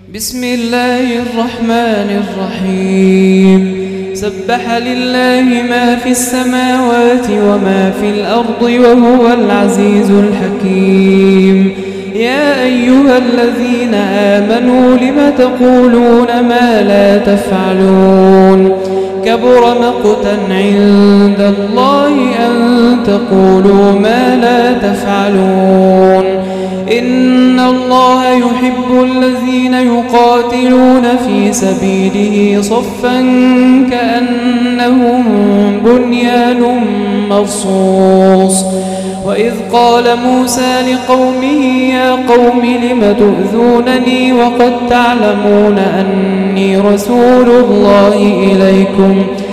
بسم الله الرحمن الرحيم. سبح لله ما في السماوات وما في الأرض وهو العزيز الحكيم. يا أيها الذين آمنوا لم تقولون ما لا تفعلون؟ كبر مقتا عند الله أن تقولوا ما لا تفعلون. إن الله يحب الذين يقاتلون في سبيله صفا كأنهم بنيان مرصوص. وإذ قال موسى لقومه يا قوم لم تؤذونني وقد تعلمون أني رسول الله إليكم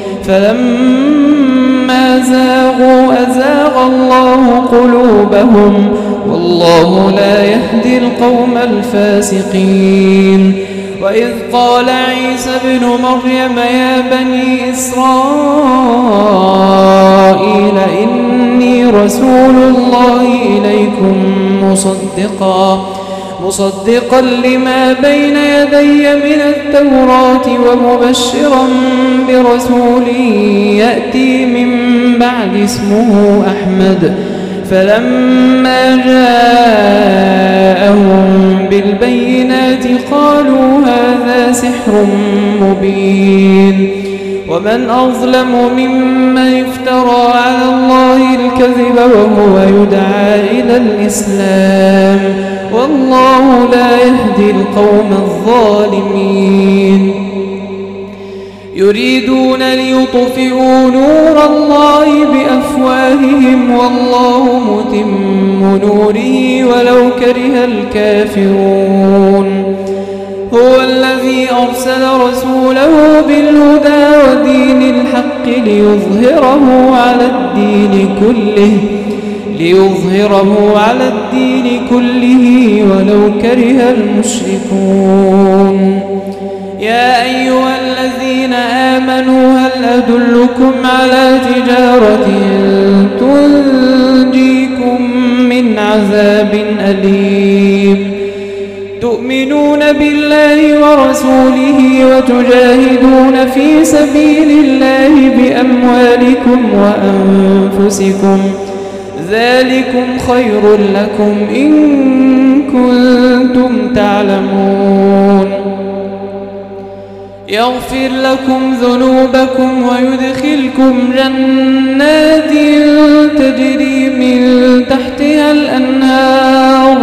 فلما زاغوا أزاغ الله قلوبهم والله لا يهدي القوم الفاسقين. وإذ قال عيسى ابن مريم يا بني إسرائيل إني رسول الله إليكم مصدقا لما بين يدي من التوراة ومبشرا برسول يأتي من بعد اسمه أحمد. فلما جاءهم بالبينات قالوا هذا سحر مبين. ومن أظلم ممن افترى على الله الكذب وهو يدعى إلى الإسلام والله لا يهدي القوم الظالمين. يريدون ليطفئوا نور الله بأفواههم والله متم نوره ولو كره الكافرون. هو الذي أرسل رسوله بالهدى ودين الحق ليظهره على الدين كله ولو كره المشركون. يا أيها الذين آمنوا هل أدلكم على تجارة تنجيكم من عذاب أليم؟ تؤمنون بالله ورسوله وتجاهدون في سبيل الله بأموالكم وأنفسكم ذلكم خير لكم إن كنتم تعلمون. يغفر لكم ذنوبكم ويدخلكم جنات تجري من تحتها الأنهار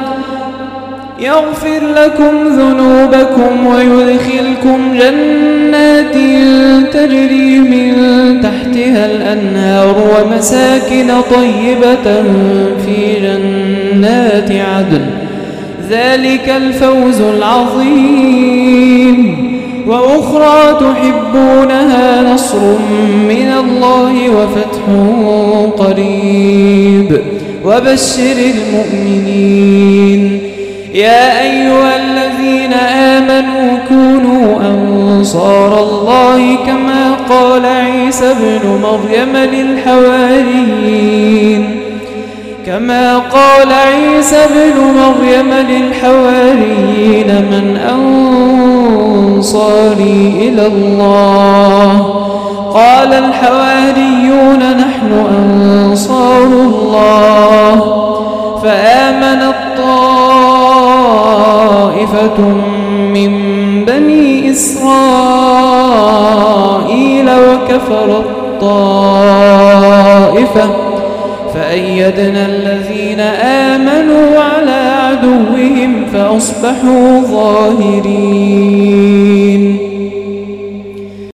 ومساكن طيبة في جنات عدن ذلك الفوز العظيم. وأخرى تحبونها نصر من الله وفتح قريب وبشر المؤمنين. يا أيها الذين آمنوا كونوا أنصار الله كما قال عيسى ابن مريم للحواريين من أنصاري إلى الله؟ قال الحواريون نحن أنصار الله. فآمنت طائفة من بني إسرائيل وكفرت طائفة فأيدنا الذين آمنوا على عدوهم فأصبحوا ظاهرين.